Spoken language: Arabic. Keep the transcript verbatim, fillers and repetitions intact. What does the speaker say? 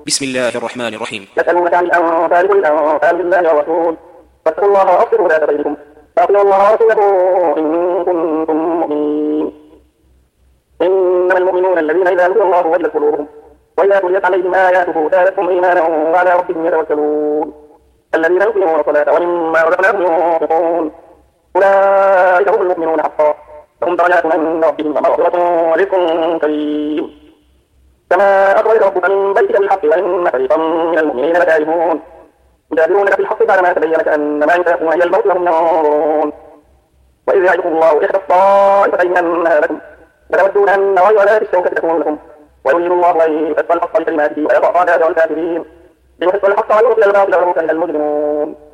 بسم الله الرحمن الرحيم. يسألونك عن الأنفال قل الأنفال لله والرسول فاتقوا الله وأصلحوا ذات بينكم وأطيعوا الله ورسوله إن كنتم مؤمنين. إنما المؤمنون الذين إذا ذكر الله وجلت قلوبهم وإذا تليت عليهم آياته زادتهم إيمانا وعلى ربهم يتوكلون. الذين يقيمون الصلاة ومما رزقناهم ينفقون أولئك هم المؤمنون حقا لهم درجات عند ربهم ومغفرة ورزق كريم. كما أخرجك ربك من بيتك بالحق وإن فريقا من المؤمنين لكارهون يجادلونك في الحق بعدما تبين كأنما ينفقون إلى الموت وهم ينظرون. وإذ يعدكم الله إحدى الطائفتين أنها لكم فتودون أن غير ذات الشوكة تكون لكم ويريد الله أن يحق الحق بكلماته ويقطع دابر الكافرين ليحق الحق ويبطل الباطل ويرسل المجرمون.